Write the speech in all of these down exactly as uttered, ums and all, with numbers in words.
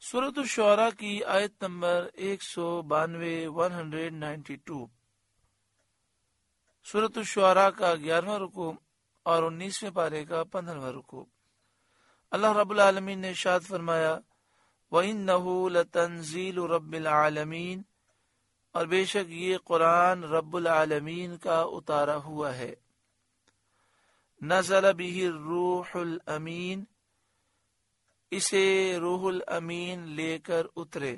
سورۃ الشعراء کی آیت نمبر ایک سو بانوے ون ہنڈریڈ نائنٹی ٹو سورۃ الشعراء کا گیارہواں رکوع اور انیسویں پارے کا پندرہواں رکوع۔ اللہ رب العالمین نے ارشاد فرمایا وَإِنَّهُ لَتَنزِيلُ رَبِّ الْعَالَمِينَ، اور بے شک یہ قرآن رب العالمین کا اتارا ہوا ہے۔ نزل به الروح الامین، اسے روح الامین لے کر اترے۔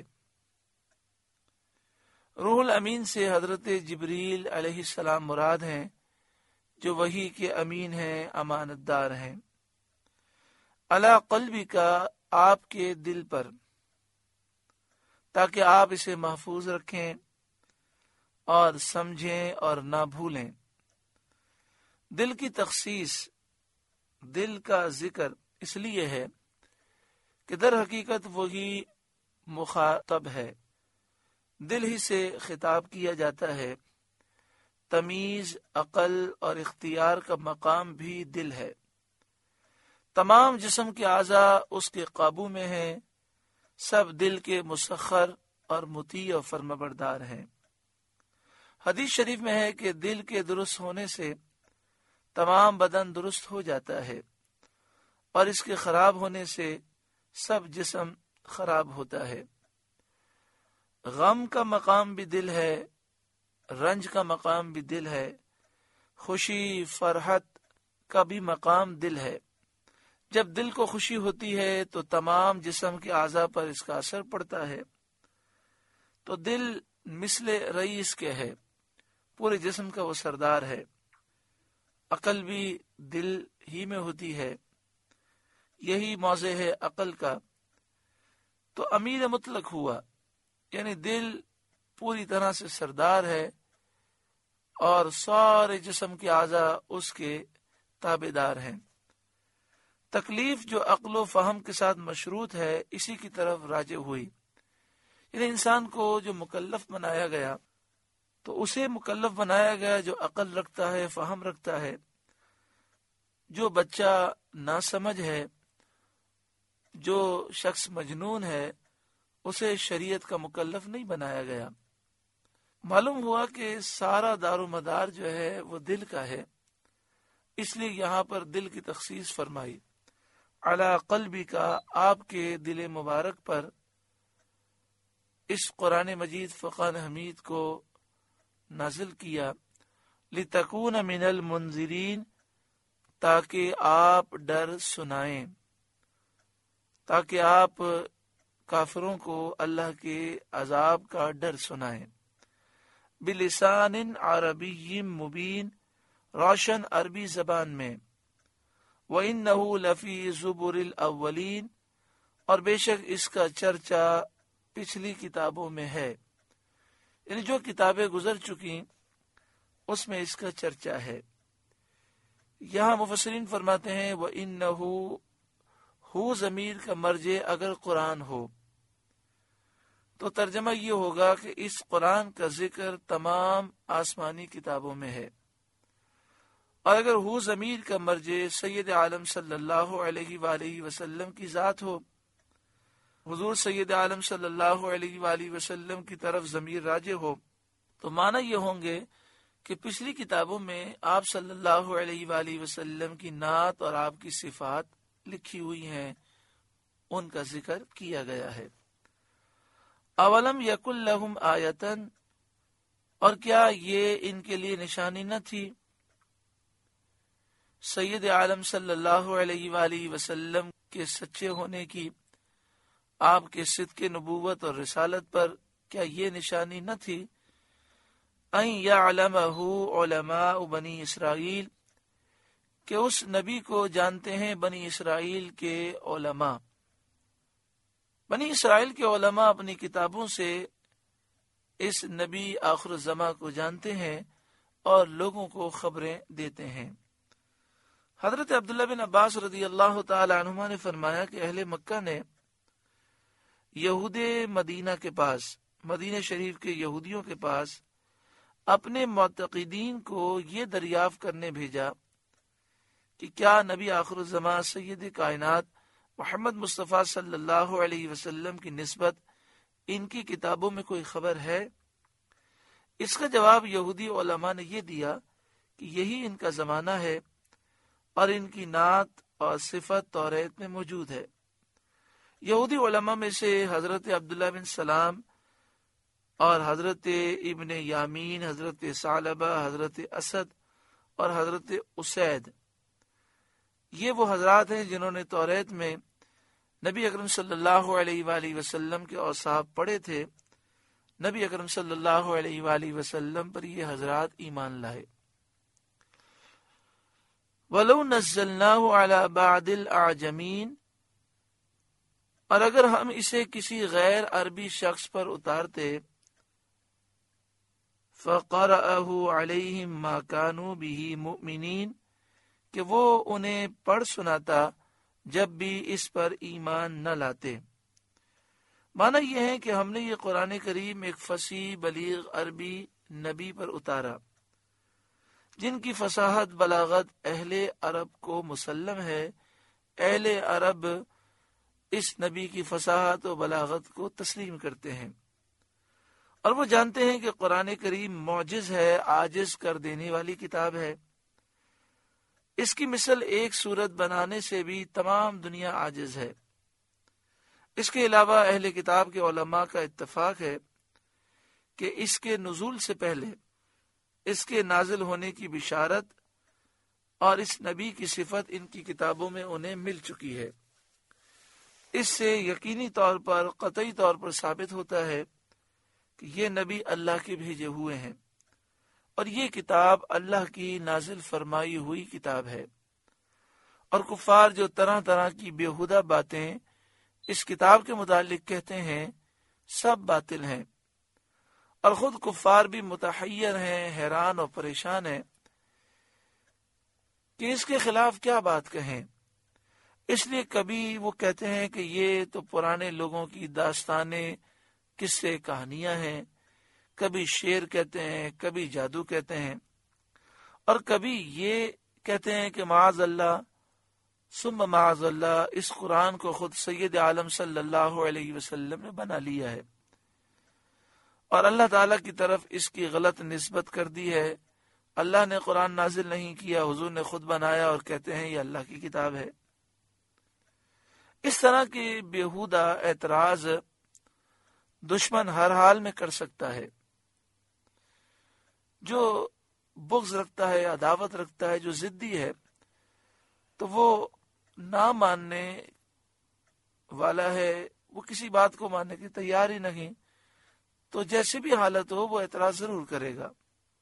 روح الامین سے حضرت جبریل علیہ السلام مراد ہیں، جو وحی کے امین ہیں، امانت دار ہیں۔ علی قلبی کا، آپ کے دل پر، تاکہ آپ اسے محفوظ رکھیں اور سمجھیں اور نہ بھولیں۔ دل کی تخصیص، دل کا ذکر اس لیے ہے کہ در حقیقت وہی مخاطب ہے، دل ہی سے خطاب کیا جاتا ہے۔ تمیز، عقل اور اختیار کا مقام بھی دل ہے۔ تمام جسم کے اعضاء اس کے قابو میں ہیں، سب دل کے مسخر اور مطیع و فرمانبردار ہیں۔ حدیث شریف میں ہے کہ دل کے درست ہونے سے تمام بدن درست ہو جاتا ہے، اور اس کے خراب ہونے سے سب جسم خراب ہوتا ہے۔ غم کا مقام بھی دل ہے، رنج کا مقام بھی دل ہے، خوشی فرحت کا بھی مقام دل ہے۔ جب دل کو خوشی ہوتی ہے تو تمام جسم کے اعضاء پر اس کا اثر پڑتا ہے۔ تو دل مثل رئیس کے ہے، پورے جسم کا وہ سردار ہے۔ عقل بھی دل ہی میں ہوتی ہے، یہی موضع ہے عقل کا۔ تو امیر مطلق ہوا، یعنی دل پوری طرح سے سردار ہے اور سارے جسم کے اعضاء اس کے تابعدار ہیں۔ تکلیف جو عقل و فہم کے ساتھ مشروط ہے، اسی کی طرف راجع ہوئی، یعنی انسان کو جو مکلف بنایا گیا تو اسے مکلف بنایا گیا جو عقل رکھتا ہے، فہم رکھتا ہے۔ جو بچہ ناسمجھ ہے، جو شخص مجنون ہے، اسے شریعت کا مکلف نہیں بنایا گیا۔ معلوم ہوا کہ سارا دار و مدار جو ہے وہ دل کا ہے، اس لیے یہاں پر دل کی تخصیص فرمائی۔ علی قلبی کا، آپ کے دل مبارک پر اس قرآن مجید فقان حمید کو نازل کیا، لتکون من المنذرین، تاکہ آپ ڈر سنائیں، تاکہ آپ کافروں کو اللہ کے عذاب کا ڈر سنائیں۔ بلسان عربی مبین، روشن عربی زبان میں۔ وَإِنَّهُ لَفِي زُبُرِ الْأَوَّلِينَ، اور بے شک اس کا چرچا پچھلی کتابوں میں ہے، یعنی جو کتابیں گزر چکی اس میں اس کا چرچا ہے۔ یہاں مفسرین فرماتے ہیں وَإِنَّهُ، ہو ضمیر کا مرجع اگر قرآن ہو تو ترجمہ یہ ہوگا کہ اس قرآن کا ذکر تمام آسمانی کتابوں میں ہے، اور اگر ہو ضمیر کا مرجع سید عالم صلی اللہ علیہ وآلہ وسلم کی ذات ہو، حضور سید عالم صلی اللہ علیہ وآلہ وسلم کی طرف ضمیر راجع ہو، تو معنی یہ ہوں گے کہ پچھلی کتابوں میں آپ صلی اللہ علیہ وآلہ وسلم کی نعت اور آپ کی صفات لکھی ہوئی ہیں، ان کا ذکر کیا گیا ہے۔ اولم یکن لہم آیتن، اور کیا یہ ان کے لیے نشانی نہ تھی سید عالم صلی اللہ علیہ وآلہ وسلم کے سچے ہونے کی، آپ کے صدق نبوت اور رسالت پر کیا یہ نشانی نہ تھی؟ ان یعلمہ علماء بنی اسرائیل، کہ اس نبی کو جانتے ہیں بنی اسرائیل کے علماء۔ بنی اسرائیل کے علماء اپنی کتابوں سے اس نبی آخر الزماں کو جانتے ہیں اور لوگوں کو خبریں دیتے ہیں۔ حضرت عبداللہ بن عباس رضی اللہ تعالی عنہما نے فرمایا کہ اہل مکہ نے یہود مدینہ کے پاس، مدینہ شریف کے یہودیوں کے پاس اپنے معتقدین کو یہ دریافت کرنے بھیجا کہ کیا نبی آخر الزماں سید کائنات محمد مصطفیٰ صلی اللہ علیہ وسلم کی نسبت ان کی کتابوں میں کوئی خبر ہے؟ اس کا جواب یہودی علماء نے یہ دیا کہ یہی ان کا زمانہ ہے اور ان کی نعت اور صفت توریت میں موجود ہے۔ یہودی علماء میں سے حضرت عبداللہ بن سلام اور حضرت ابن یامین، حضرت ثعلبہ، حضرت اسد اور حضرت اسید، یہ وہ حضرات ہیں جنہوں نے توریت میں نبی اکرم صلی اللہ علیہ وآلہ وسلم کے اوصاف پڑھے تھے۔ نبی اکرم صلی اللہ علیہ وآلہ وسلم پر یہ حضرات ایمان لائے۔ وَلَوْ نَزَّلْنَاهُ عَلَى بَعْضِ الْأَعْجَمِينَ، اور اگر ہم اسے کسی غیر عربی شخص پر اتارتے، فَقَرَأَهُ عَلَيْهِمْ مَا كَانُوا بِهِ مُؤْمِنِينَ، کہ وہ انہیں پڑھ سناتا جب بھی اس پر ایمان نہ لاتے۔ معنی یہ ہے کہ ہم نے یہ قرآن کریم ایک فصیح بلیغ عربی نبی پر اتارا جن کی فصاحت بلاغت اہل عرب کو مسلم ہے۔ اہل عرب اس نبی کی فصاحت و بلاغت کو تسلیم کرتے ہیں اور وہ جانتے ہیں کہ قرآن کریم معجز ہے، عاجز کر دینے والی کتاب ہے۔ اس کی مثل ایک سورت بنانے سے بھی تمام دنیا عاجز ہے۔ اس کے علاوہ اہل کتاب کے علماء کا اتفاق ہے کہ اس کے نزول سے پہلے اس کے نازل ہونے کی بشارت اور اس نبی کی صفت ان کی کتابوں میں انہیں مل چکی ہے۔ اس سے یقینی طور پر، قطعی طور پر ثابت ہوتا ہے کہ یہ نبی اللہ کے بھیجے ہوئے ہیں اور یہ کتاب اللہ کی نازل فرمائی ہوئی کتاب ہے، اور کفار جو طرح طرح کی بیہودہ باتیں اس کتاب کے متعلق کہتے ہیں سب باطل ہیں، اور خود کفار بھی متحیر ہیں، حیران اور پریشان ہیں کہ اس کے خلاف کیا بات کہیں۔ اس لیے کبھی وہ کہتے ہیں کہ یہ تو پرانے لوگوں کی داستانیں، قصے، کہانیاں ہیں، کبھی شعر کہتے ہیں، کبھی جادو کہتے ہیں، اور کبھی یہ کہتے ہیں کہ معاذ اللہ ثم معاذ اللہ، اس قرآن کو خود سید عالم صلی اللہ علیہ وسلم نے بنا لیا ہے اور اللہ تعالیٰ کی طرف اس کی غلط نسبت کر دی ہے۔ اللہ نے قرآن نازل نہیں کیا، حضور نے خود بنایا، اور کہتے ہیں یہ اللہ کی کتاب ہے۔ اس طرح کے بیہودہ اعتراض دشمن ہر حال میں کر سکتا ہے۔ جو بغض رکھتا ہے، عداوت رکھتا ہے، جو ضدی ہے، تو وہ نہ ماننے والا ہے، وہ کسی بات کو ماننے کی تیار ہی نہیں، تو جیسی بھی حالت ہو وہ اعتراض ضرور کرے گا۔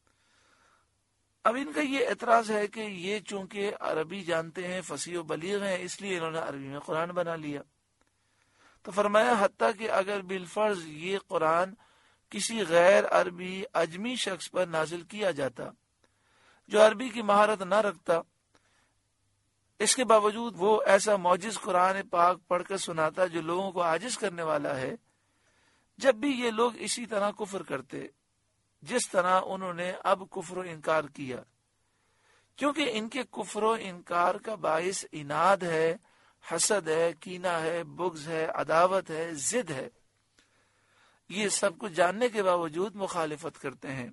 اب ان کا یہ اعتراض ہے کہ یہ چونکہ عربی جانتے ہیں، فصیح و بلیغ ہیں، اس لیے انہوں نے عربی میں قرآن بنا لیا۔ تو فرمایا حتیٰ کہ اگر بالفرض یہ قرآن کسی غیر عربی اجمی شخص پر نازل کیا جاتا جو عربی کی مہارت نہ رکھتا، اس کے باوجود وہ ایسا معجز قرآن پاک پڑھ کر سناتا جو لوگوں کو عاجز کرنے والا ہے، جب بھی یہ لوگ اسی طرح کفر کرتے جس طرح انہوں نے اب کفر و انکار کیا، کیونکہ ان کے کفر و انکار کا باعث عناد ہے، حسد ہے، کینہ ہے، بغض ہے، عداوت ہے، ضد ہے۔ یہ سب کچھ جاننے کے باوجود مخالفت کرتے ہیں۔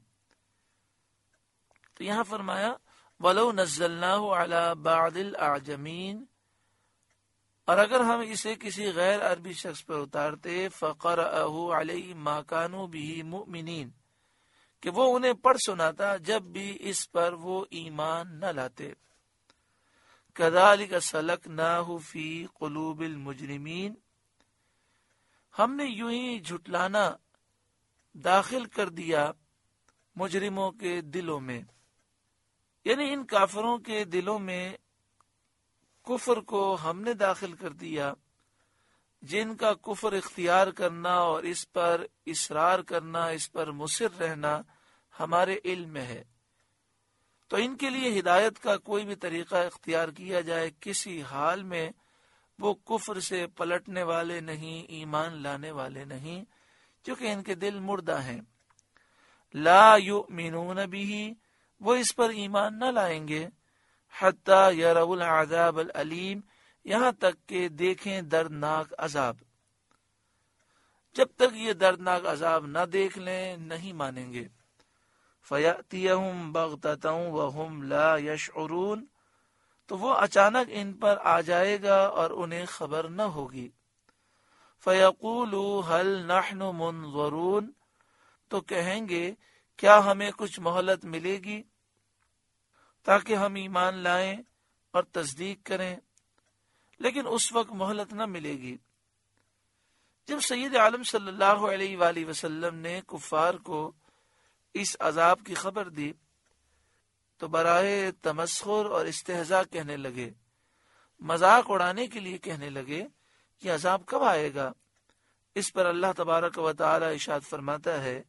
تو یہاں فرمایا وَلَوْ نَزَّلْنَاهُ عَلَى بَعْضِ الْأَعْجَمِينَ، اور اگر ہم اسے کسی غیر عربی شخص پر اتارتے، فَقَرَأَهُ عَلَيْهِ مَا كَانُوا بِهِ مُؤْمِنِينَ، کہ وہ انہیں پڑھ سناتا جب بھی اس پر وہ ایمان نہ لاتے۔ كَذَلِكَ سَلَكْنَاهُ فِي قُلُوبِ الْمُجْرِمِينَ، ہم نے یوں ہی جھٹلانا داخل کر دیا مجرموں کے دلوں میں، یعنی ان کافروں کے دلوں میں کفر کو ہم نے داخل کر دیا، جن کا کفر اختیار کرنا اور اس پر اصرار کرنا، اس پر مصر رہنا ہمارے علم میں ہے۔ تو ان کے لیے ہدایت کا کوئی بھی طریقہ اختیار کیا جائے، کسی حال میں وہ کفر سے پلٹنے والے نہیں، ایمان لانے والے نہیں، کیونکہ ان کے دل مردہ ہیں۔ لا یؤمنون بھی، وہ اس پر ایمان نہ لائیں گے، حتی یروا العذاب العلیم، یہاں تک کہ دیکھیں دردناک عذاب۔ جب تک یہ دردناک عذاب نہ دیکھ لیں نہیں مانیں گے۔ فَيَأْتِيَهُمْ بَغْتَةً وَهُمْ لَا يَشْعُرُونَ، تو وہ اچانک ان پر آ جائے گا اور انہیں خبر نہ ہوگی۔ فَيَقُولُوا هَلْ نَحْنُ مُنظَرُونَ، تو کہیں گے کیا ہمیں کچھ مہلت ملے گی تاکہ ہم ایمان لائیں اور تصدیق کریں، لیکن اس وقت مہلت نہ ملے گی۔ جب سید عالم صلی اللہ علیہ وآلہ وسلم نے کفار کو اس عذاب کی خبر دی تو برائے تمسخر اور استہزاء کہنے لگے، مذاق اڑانے کے لیے کہنے لگے کہ عذاب کب آئے گا؟ اس پر اللہ تبارک و تعالی ارشاد فرماتا ہے،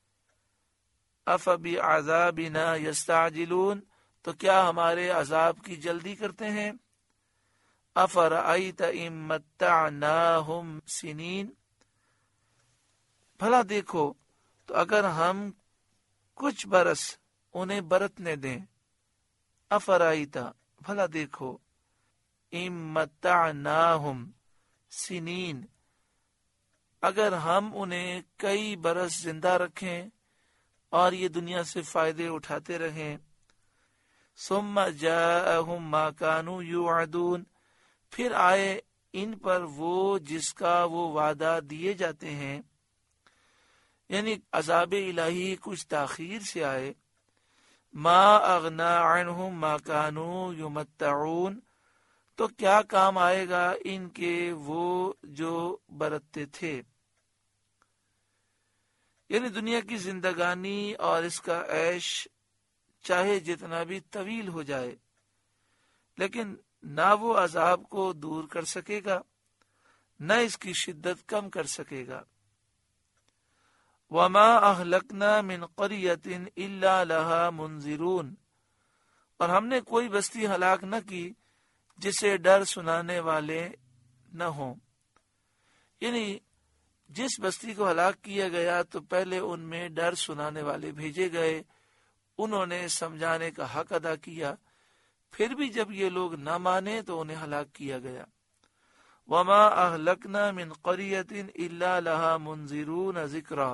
أَفَبِعَذَابِنَا يَسْتَعْجِلُونَ، تو کیا ہمارے عذاب کی جلدی کرتے ہیں؟ أَفَرَأَيْتَ إِن مَّتَّعْنَاهُمْ سِنِينَ، بھلا دیکھو تو اگر ہم کچھ برس انہیں برتنے دیں، أَفَرَأَيْتَ، بھلا دیکھو، إِن مَّتَّعْنَاهُمْ سِنِينَ، اگر ہم انہیں کئی برس زندہ رکھیں اور یہ دنیا سے فائدے اٹھاتے رہیں، ثم جاءہم ما کانوا یوعدون، پھر آئے ان پر وہ جس کا وہ وعدہ دیے جاتے ہیں، یعنی عذاب الہی کچھ تاخیر سے آئے، ما اغنا عنہم ما کانوا یمتعون، تو کیا کام آئے گا ان کے وہ جو برتتے تھے، یعنی دنیا کی زندگانی اور اس کا عیش چاہے جتنا بھی طویل ہو جائے لیکن نہ وہ عذاب کو دور کر سکے گا نہ اس کی شدت کم کر سکے گا۔ وما اہلکنا من قریۃ الا لها منذرون، اور ہم نے کوئی بستی ہلاک نہ کی جسے ڈر سنانے والے نہ ہوں، یعنی جس بستی کو ہلاک کیا گیا تو پہلے ان میں ڈر سنانے والے بھیجے گئے، انہوں نے سمجھانے کا حق ادا کیا، پھر بھی جب یہ لوگ نہ مانے تو انہیں ہلاک کیا گیا۔ وما اہلکنا من قریۃ الا لها منذرون ذکرا،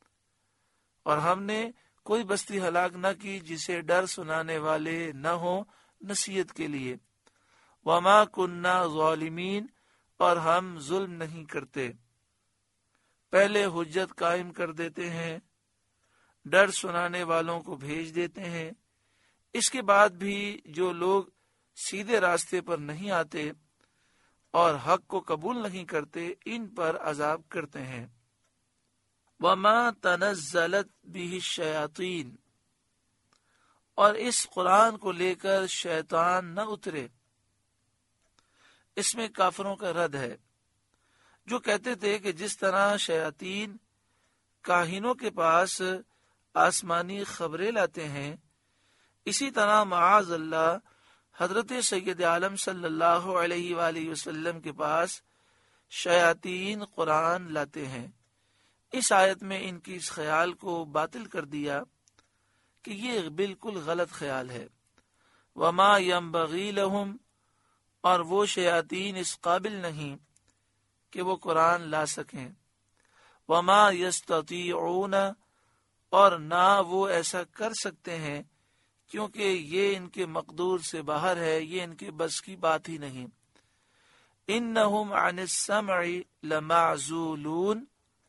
اور ہم نے کوئی بستی ہلاک نہ کی جسے ڈر سنانے والے نہ ہوں نصیحت کے لیے۔ وما کننا ظالمین، اور ہم ظلم نہیں کرتے، پہلے حجت قائم کر دیتے ہیں، ڈر سنانے والوں کو بھیج دیتے ہیں، اس کے بعد بھی جو لوگ سیدھے راستے پر نہیں آتے اور حق کو قبول نہیں کرتے ان پر عذاب کرتے ہیں۔ وما تنزلت به الشیاطین، اور اس قرآن کو لے کر شیطان نہ اترے، اس میں کافروں کا رد ہے جو کہتے تھے کہ جس طرح شیاطین کاہنوں کے پاس آسمانی خبریں لاتے ہیں، اسی طرح معاذ اللہ حضرت سید عالم صلی اللہ علیہ وآلہ وسلم کے پاس شیاطین قرآن لاتے ہیں۔ اس آیت میں ان کی اس خیال کو باطل کر دیا کہ یہ بالکل غلط خیال ہے۔ وما ينبغي لهم، اور وہ شیاطین اس قابل نہیں کہ وہ قرآن لا سکیں۔ وما يستطيعون، اور نہ وہ ایسا کر سکتے ہیں کیونکہ یہ ان کے مقدور سے باہر ہے، یہ ان کے بس کی بات ہی نہیں۔ انہم عن السمع لمعزولون،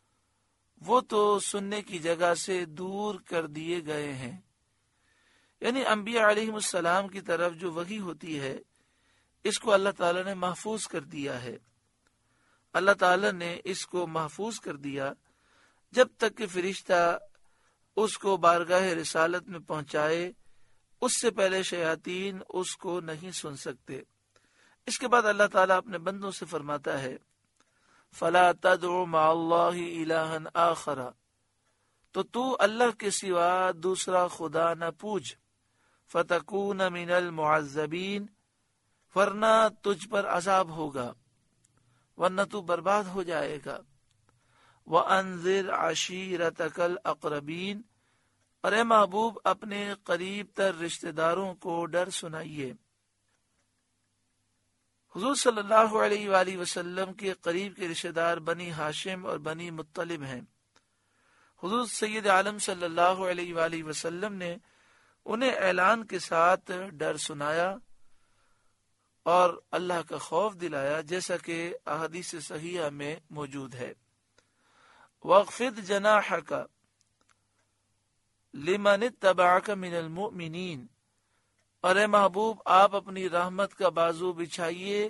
وہ تو سننے کی جگہ سے دور کر دیے گئے ہیں، یعنی انبیاء علیہم السلام کی طرف جو وحی ہوتی ہے اس کو اللہ تعالیٰ نے محفوظ کر دیا ہے۔ اللہ تعالیٰ نے اس کو محفوظ کر دیا جب تک کہ فرشتہ اس کو بارگاہ رسالت میں پہنچائے، اس سے پہلے شیاطین اس کو نہیں سن سکتے۔ اس کے بعد اللہ تعالیٰ اپنے بندوں سے فرماتا ہے، فَلَا تَدْعُ مَعَ اللَّهِ إِلَٰهًا آخَرَ، تو تو اللہ کے سوا دوسرا خدا نہ پوج، فَتَكُونَ مِنَ الْمُعَذَّبِينَ، ورنہ تجھ پر عذاب ہوگا، ورنہ تو برباد ہو جائے گا۔ وَأَنذِرْ عَشِيرَتَكَ الْأَقْرَبِينَ، اور اے محبوب اپنے قریب تر رشتہ داروں کو ڈر سنائیے۔ حضور صلی اللہ علیہ وآلہ وسلم کے قریب کے رشتہ دار بنی ہاشم اور بنی مطلب ہیں۔ حضور سید عالم صلی اللہ علیہ وآلہ وسلم نے انہیں اعلان کے ساتھ ڈر سنایا اور اللہ کا خوف دلایا، جیسا کہ احادیث صحیحہ میں موجود ہے۔ وَاخْفِضْ جَنَاحَكَ لِمَنِ اتَّبَعَكَ مِنَ الْمُؤْمِنِينَ، اور اے محبوب آپ اپنی رحمت کا بازو بچھائیے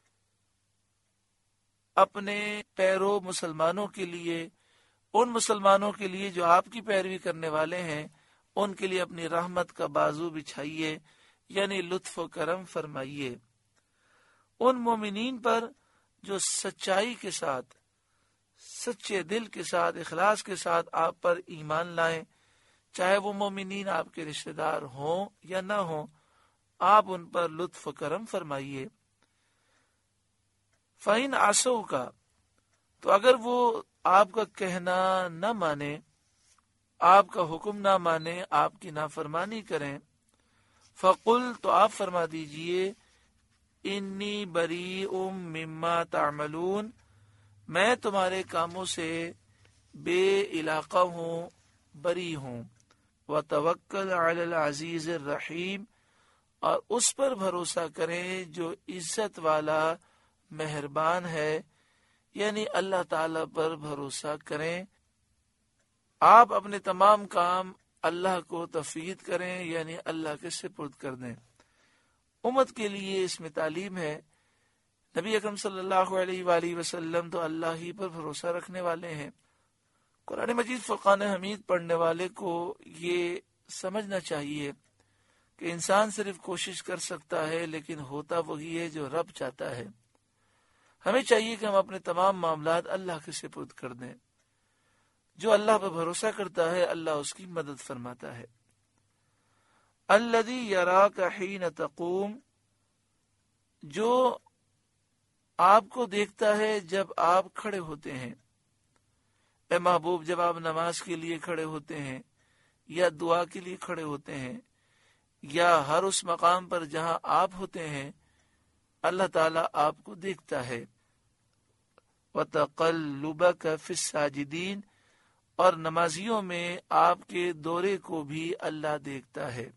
اپنے پیرو مسلمانوں کے لیے، ان مسلمانوں کے لیے جو آپ کی پیروی کرنے والے ہیں، ان کے لیے اپنی رحمت کا بازو بچھائیے، یعنی لطف و کرم فرمائیے ان مومنین پر جو سچائی کے ساتھ، سچے دل کے ساتھ، اخلاص کے ساتھ آپ پر ایمان لائیں، چاہے وہ مومنین آپ کے رشتہ دار ہوں یا نہ ہوں، آپ ان پر لطف و کرم فرمائیے۔ فَإِنْ عَصَوْكَ، تو اگر وہ آپ کا کہنا نہ مانے، آپ کا حکم نہ مانے، آپ کی نافرمانی کریں، فَقُلْ، تو آپ فرما دیجئے، انی بریء مما تعملون، میں تمہارے کاموں سے بے علاقہ ہوں، بری ہوں۔ وَتَوَكَّلْ عَلَى الْعَزِيزِ الرَّحِيمِ، اور اس پر بھروسہ کریں جو عزت والا مہربان ہے، یعنی اللہ تعالی پر بھروسہ کریں۔ آپ اپنے تمام کام اللہ کو تفویض کریں، یعنی اللہ کے سپرد کر دیں۔ امت کے لیے اس میں تعلیم ہے۔ نبی اکرم صلی اللہ علیہ وآلہ وسلم تو اللہ ہی پر بھروسہ رکھنے والے ہیں۔ قرآن مجید فرقان حمید پڑھنے والے کو یہ سمجھنا چاہیے کہ انسان صرف کوشش کر سکتا ہے، لیکن ہوتا وہی ہے جو رب چاہتا ہے۔ ہمیں چاہیے کہ ہم اپنے تمام معاملات اللہ کے سپرد کر دیں۔ جو اللہ پر بھروسہ کرتا ہے، اللہ اس کی مدد فرماتا ہے۔ الذی یراک حین تقوم، جو آپ کو دیکھتا ہے جب آپ کھڑے ہوتے ہیں۔ اے محبوب، جب آپ نماز کے لیے کھڑے ہوتے ہیں یا دعا کے لیے کھڑے ہوتے ہیں یا ہر اس مقام پر جہاں آپ ہوتے ہیں، اللہ تعالیٰ آپ کو دیکھتا ہے۔ وَتَقَلُّبَكَ فِي السَّاجِدِينَ، اور نمازیوں میں آپ کے دورے کو بھی اللہ دیکھتا ہے۔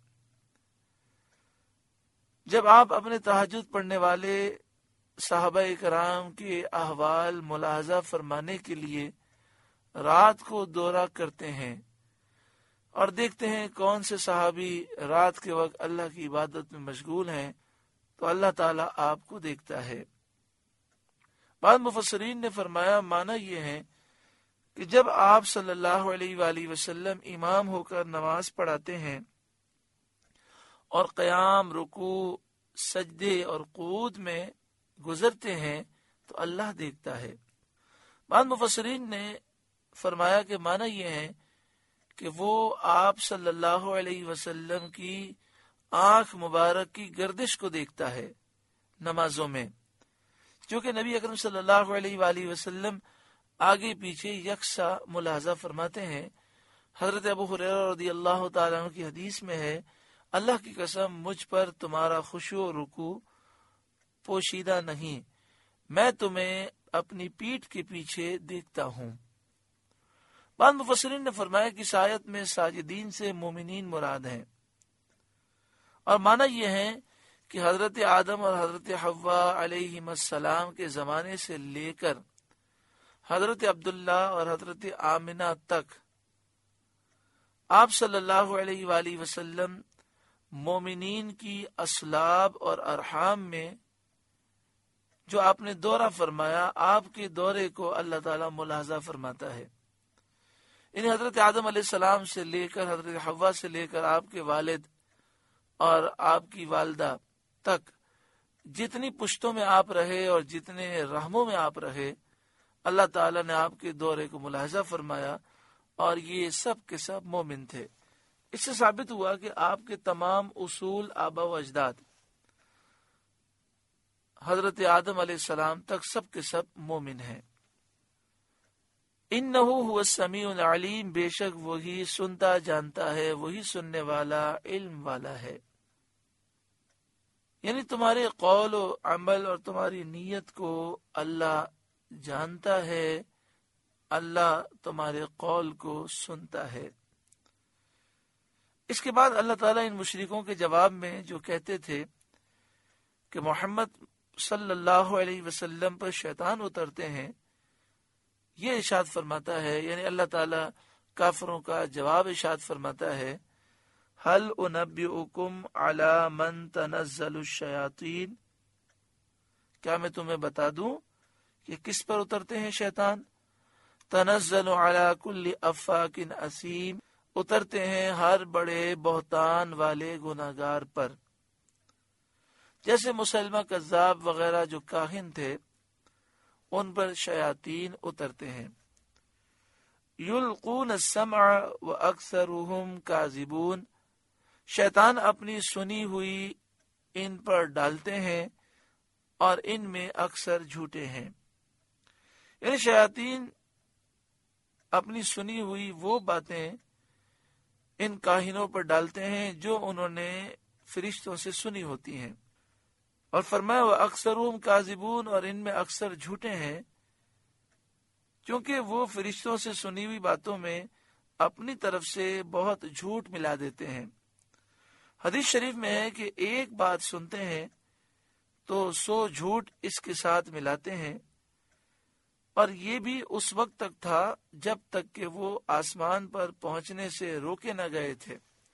جب آپ اپنے تہجد پڑھنے والے صحابہ کرام کے احوال ملاحظہ فرمانے کے لیے رات کو دورہ کرتے ہیں اور دیکھتے ہیں کون سے صحابی رات کے وقت اللہ کی عبادت میں مشغول ہیں، تو اللہ تعالیٰ آپ کو دیکھتا ہے۔ بعض مفسرین نے فرمایا معنی یہ ہے کہ جب آپ صلی اللہ علیہ وآلہ وسلم امام ہو کر نماز پڑھاتے ہیں اور قیام، رکوع، سجدے اور قعود میں گزرتے ہیں تو اللہ دیکھتا ہے۔ بعض مفسرین نے فرمایا کہ معنی یہ ہے کہ وہ آپ صلی اللہ علیہ وسلم کی آنکھ مبارک کی گردش کو دیکھتا ہے نمازوں میں، چونکہ نبی اکرم صلی اللہ علیہ وآلہ وسلم آگے پیچھے یکساں ملاحظہ فرماتے ہیں۔ حضرت ابو ہریرہ رضی اللہ تعالیٰ عنہ کی حدیث میں ہے، اللہ کی قسم مجھ پر تمہارا خشوع و رکوع پوشیدہ نہیں، میں تمہیں اپنی پیٹھ کے پیچھے دیکھتا ہوں۔ بعض مفسرین نے فرمایا کہ اس آیت میں ساجدین سے مومنین مراد ہیں، اور معنی یہ ہے کہ حضرت آدم اور حضرت حوا علیہم السلام کے زمانے سے لے کر حضرت عبداللہ اور حضرت آمنہ تک آپ صلی اللہ علیہ وآلہ وسلم مومنین کی اصلاب اور ارحام میں جو آپ نے دورہ فرمایا، آپ کے دورے کو اللہ تعالیٰ ملاحظہ فرماتا ہے۔ یعنی حضرت آدم علیہ السلام سے لے کر حضرت حوا سے لے کر آپ کے والد اور آپ کی والدہ تک جتنی پشتوں میں آپ رہے اور جتنے رحموں میں آپ رہے، اللہ تعالیٰ نے آپ کے دورے کو ملاحظہ فرمایا، اور یہ سب کے سب مومن تھے۔ اس سے ثابت ہوا کہ آپ کے تمام اصول آبا و اجداد حضرت آدم علیہ السلام تک سب کے سب مومن ہیں۔ انہ هو السمیع العلیم، بے شک وہی سنتا جانتا ہے، وہی سننے والا، علم والا ہے۔ یعنی تمہارے قول و عمل اور تمہاری نیت کو اللہ جانتا ہے، اللہ تمہارے قول کو سنتا ہے۔ اس کے بعد اللہ تعالیٰ ان مشرکوں کے جواب میں جو کہتے تھے کہ محمد صلی اللہ علیہ وسلم پر شیطان اترتے ہیں، یہ ارشاد فرماتا ہے، یعنی اللہ تعالیٰ کافروں کا جواب ارشاد فرماتا ہے، هل انبئکم علی من تنزل الشیاطین، کیا میں تمہیں بتا دوں کہ کس پر اترتے ہیں شیطان؟ تنزل علی کل افاک اثیم، اترتے ہیں ہر بڑے بہتان والے گناہگار پر، جیسے مسلمہ کذاب وغیرہ جو کاہن تھے ان پر شیاطین اترتے ہیں۔ یلقون السمع واکثرهم کاذبون، شیطان اپنی سنی ہوئی ان پر ڈالتے ہیں اور ان میں اکثر جھوٹے ہیں۔ یعنی شیاطین اپنی سنی ہوئی وہ باتیں ان کاہنوں پر ڈالتے ہیں جو انہوں نے فرشتوں سے سنی ہوتی ہیں، اور فرمایا وہ اکثرهم کاذبون، اور ان میں اکثر جھوٹے ہیں، کیونکہ وہ فرشتوں سے سنی ہوئی باتوں میں اپنی طرف سے بہت جھوٹ ملا دیتے ہیں۔ حدیث شریف میں ہے کہ ایک بات سنتے ہیں تو سو جھوٹ اس کے ساتھ ملاتے ہیں، اور یہ بھی اس وقت تک تھا جب تک کہ وہ آسمان پر پہنچنے سے روکے نہ گئے تھے،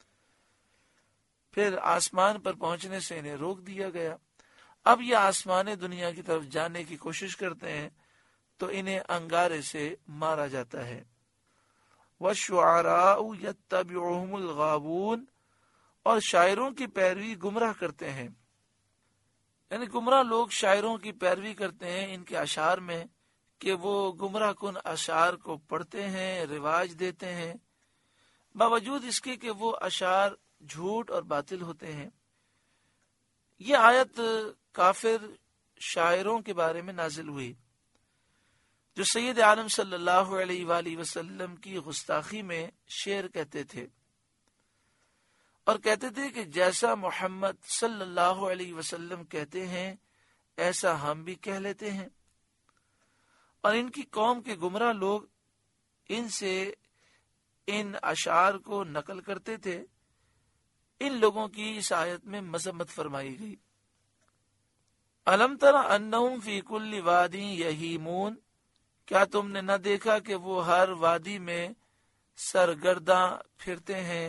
پھر آسمان پر پہنچنے سے انہیں روک دیا گیا۔ اب یہ آسمان دنیا کی طرف جانے کی کوشش کرتے ہیں تو انہیں انگارے سے مارا جاتا ہے۔ وَالشُّعَرَاءُ يَتَّبِعُهُمُ الْغَاوُونَ، اور شاعروں کی پیروی گمراہ کرتے ہیں، یعنی گمراہ لوگ شاعروں کی پیروی کرتے ہیں ان کے اشعار میں کہ وہ گمراہ کن اشعار کو پڑھتے ہیں، رواج دیتے ہیں، باوجود اس کے کہ وہ اشعار جھوٹ اور باطل ہوتے ہیں۔ یہ آیت کافر شاعروں کے بارے میں نازل ہوئی جو سید عالم صلی اللہ علیہ وآلہ وسلم کی گستاخی میں شعر کہتے تھے، اور کہتے تھے کہ جیسا محمد صلی اللہ علیہ وسلم کہتے ہیں ایسا ہم بھی کہہ لیتے ہیں، اور ان کی قوم کے گمراہ لوگ ان سے ان اشعار کو نقل کرتے تھے۔ ان لوگوں کی اس آیت میں مذمت فرمائی گئی۔ الم تر انہم فی کل وادی یہیمون، کیا تم نے نہ دیکھا کہ وہ ہر وادی میں سرگرداں پھرتے ہیں،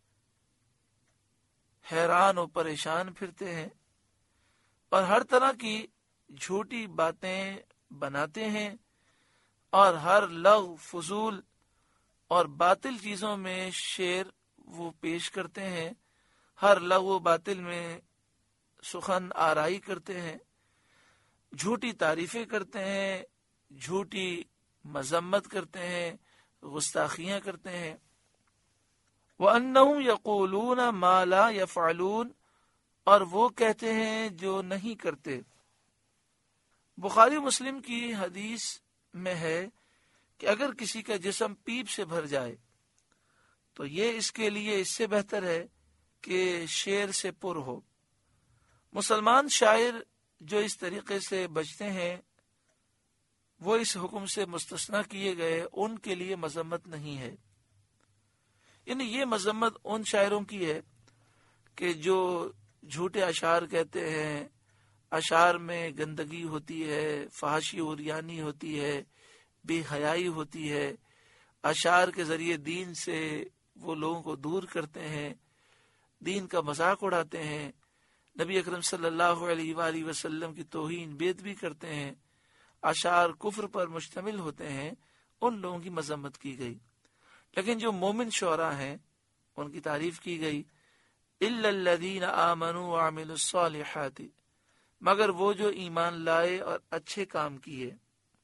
حیران و پریشان پھرتے ہیں، اور ہر طرح کی جھوٹی باتیں بناتے ہیں، اور ہر لغو فضول اور باطل چیزوں میں شعر وہ پیش کرتے ہیں، ہر لغو باطل میں سخن آرائی کرتے ہیں، جھوٹی تعریفیں کرتے ہیں، جھوٹی مذمت کرتے ہیں، گستاخیاں کرتے ہیں۔ وَأَنَّهُمْ يَقُولُونَ مَا لَا يَفْعَلُونَ، اور وہ کہتے ہیں جو نہیں کرتے۔ بخاری مسلم کی حدیث میں ہے کہ اگر کسی کا جسم پیپ سے بھر جائے تو یہ اس کے لیے اس سے بہتر ہے کہ شعر سے پر ہو۔ مسلمان شاعر جو اس طریقے سے بچتے ہیں وہ اس حکم سے مستثنی کیے گئے، ان کے لیے مذمت نہیں ہے۔ یعنی یہ مذمت ان شاعروں کی ہے کہ جو جھوٹے اشعار کہتے ہیں، اشعار میں گندگی ہوتی ہے، فحاشی و عریانی ہوتی ہے، بے حیائی ہوتی ہے، اشعار کے ذریعے دین سے وہ لوگوں کو دور کرتے ہیں، دین کا مذاق اڑاتے ہیں، نبی اکرم صلی اللہ علیہ وآلہ وسلم کی توہین بیت بھی کرتے ہیں، اشعار کفر پر مشتمل ہوتے ہیں، ان لوگوں کی مذمت کی گئی۔ لیکن جو مومن شعراء ہیں ان کی تعریف کی گئی، الا الذین آمنوا وعملوا الصالحات، مگر وہ جو ایمان لائے اور اچھے کام کیے۔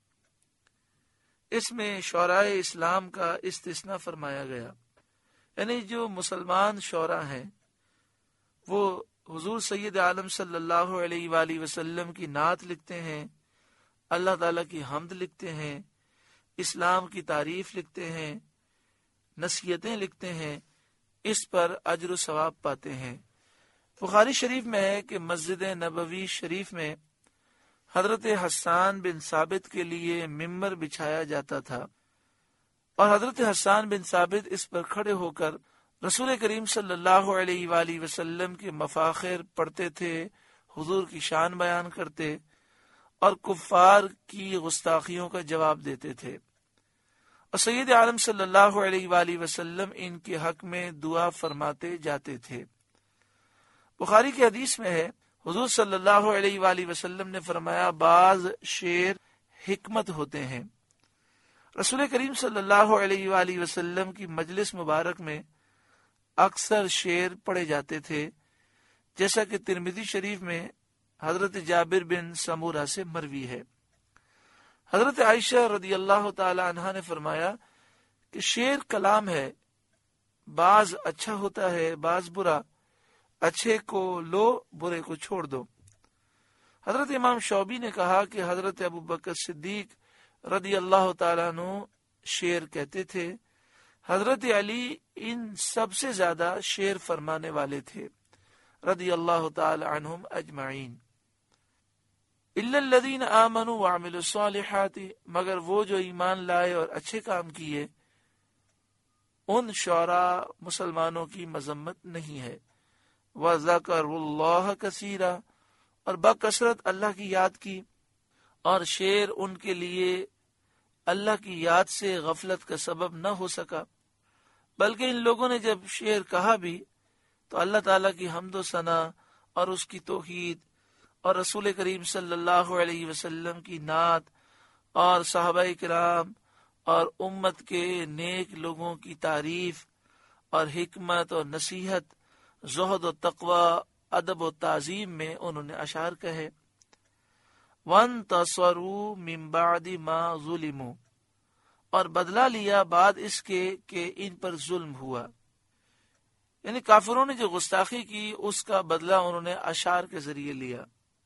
اس میں شعراء اسلام کا استثناء فرمایا گیا، یعنی جو مسلمان شعراء ہیں وہ حضور سید عالم صلی اللہ علیہ وآلہ وسلم کی نعت لکھتے ہیں، اللہ تعالیٰ کی حمد لکھتے ہیں، اسلام کی تعریف لکھتے ہیں، نصیحتیں لکھتے ہیں، اس پر اجر و ثواب پاتے ہیں۔ بخاری شریف میں ہے کہ مسجد نبوی شریف میں حضرت حسان بن ثابت کے لیے ممبر بچھایا جاتا تھا اور حضرت حسان بن ثابت اس پر کھڑے ہو کر رسول کریم صلی اللہ علیہ وآلہ وسلم کے مفاخر پڑھتے تھے، حضور کی شان بیان کرتے اور کفار کی گستاخیوں کا جواب دیتے تھے، اور سید عالم صلی اللہ علیہ وآلہ وسلم ان کے حق میں دعا فرماتے جاتے تھے۔ بخاری کی حدیث میں ہے حضور صلی اللہ علیہ وآلہ وسلم نے فرمایا بعض شعر حکمت ہوتے ہیں۔ رسول کریم صلی اللہ علیہ وآلہ وسلم کی مجلس مبارک میں اکثر شعر پڑھے جاتے تھے، جیسا کہ ترمذی شریف میں حضرت جابر بن سمورہ سے مروی ہے۔ حضرت عائشہ رضی اللہ تعالی عنہا نے فرمایا کہ شعر کلام ہے، بعض اچھا ہوتا ہے بعض برا، اچھے کو لو برے کو چھوڑ دو۔ حضرت امام شعبی نے کہا کہ حضرت ابو بکر صدیق رضی اللہ تعالیٰ عنہ شعر کہتے تھے، حضرت علی ان سب سے زیادہ شعر فرمانے والے تھے رضی اللہ تعالی عنہم اجمعین۔ الا الذین آمنوا وعملوا الصالحات، مگر وہ جو ایمان لائے اور اچھے کام کیے، ان شعراء مسلمانوں کی مذمت نہیں ہے۔ وَذَكَرُوا اللَّهَ كَثِيرًا، اور بکثرت اللہ کی یاد کی، اور شعر ان کے لیے اللہ کی یاد سے غفلت کا سبب نہ ہو سکا، بلکہ ان لوگوں نے جب شعر کہا بھی تو اللہ تعالیٰ کی حمد و ثنا اور اس کی توحید اور رسول کریم صلی اللہ علیہ وسلم کی نعت اور صحابہ کرام اور امت کے نیک لوگوں کی تعریف اور حکمت اور نصیحت، زہد و تقوی، ادب و تعظیم میں انہوں نے اشعار کہے۔ وَانْتَصَرُوا مِنْ بَعْدِ مَا ظُلِمُوا، اور بدلہ لیا بعد اس کے کہ ان پر ظلم ہوا، یعنی کافروں نے جو گستاخی کی اس کا بدلہ انہوں نے اشعار کے ذریعے لیا،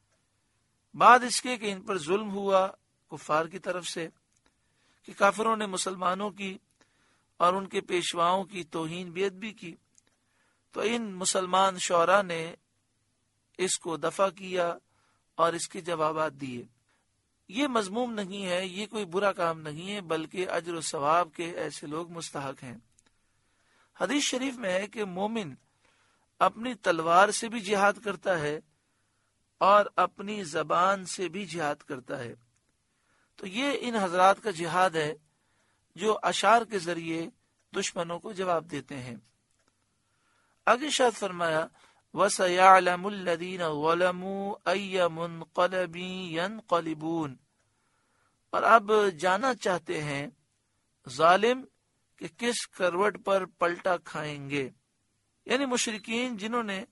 بعد اس کے کہ ان پر ظلم ہوا کفار کی طرف سے، کہ کافروں نے مسلمانوں کی اور ان کے پیشواؤں کی توہین بے ادبی کی، تو ان مسلمان شعراء نے اس کو دفع کیا اور اس کے جوابات دیے۔ یہ مذموم نہیں ہے، یہ کوئی برا کام نہیں ہے، بلکہ اجر و ثواب کے ایسے لوگ مستحق ہیں۔ حدیث شریف میں ہے کہ مومن اپنی تلوار سے بھی جہاد کرتا ہے اور اپنی زبان سے بھی جہاد کرتا ہے، تو یہ ان حضرات کا جہاد ہے جو اشعار کے ذریعے دشمنوں کو جواب دیتے ہیں۔ آگے ارشاد فرمایا وَسَيَعْلَمُ الَّذِينَ ظَلَمُوا أَيَّ مُنْقَلَبٍ يَنْقَلِبُونَ، اور اب جانا چاہتے ہیں ظالم کہ کس کروٹ پر پلٹا کھائیں گے، یعنی مشرکین جنہوں نے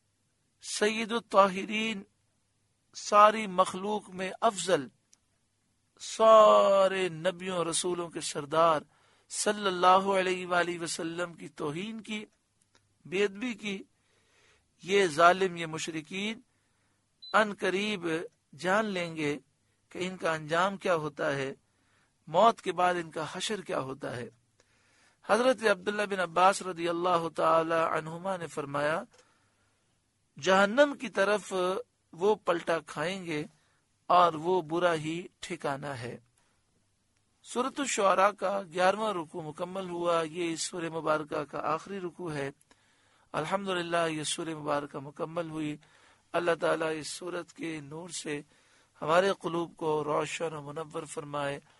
سید الطاہرین، ساری مخلوق میں افضل، سارے نبیوں رسولوں کے سردار صلی اللہ علیہ وآلہ وسلم کی توہین کی، بے ادبی کی، یہ ظالم، یہ مشرکین ان قریب جان لیں گے کہ ان کا انجام کیا ہوتا ہے، موت کے بعد ان کا حشر کیا ہوتا ہے۔ حضرت عبداللہ بن عباس رضی اللہ تعالی عنہما نے فرمایا جہنم کی طرف وہ پلٹا کھائیں گے اور وہ برا ہی ٹھکانہ ہے۔ سورۃ الشعراء کا گیارہواں رکوع مکمل ہوا، یہ اس سورہ مبارکہ کا آخری رکوع ہے۔ الحمدللہ یہ سورہ مبارکہ مکمل ہوئی۔ اللہ تعالیٰ اس سورت کے نور سے ہمارے قلوب کو روشن و منور فرمائے۔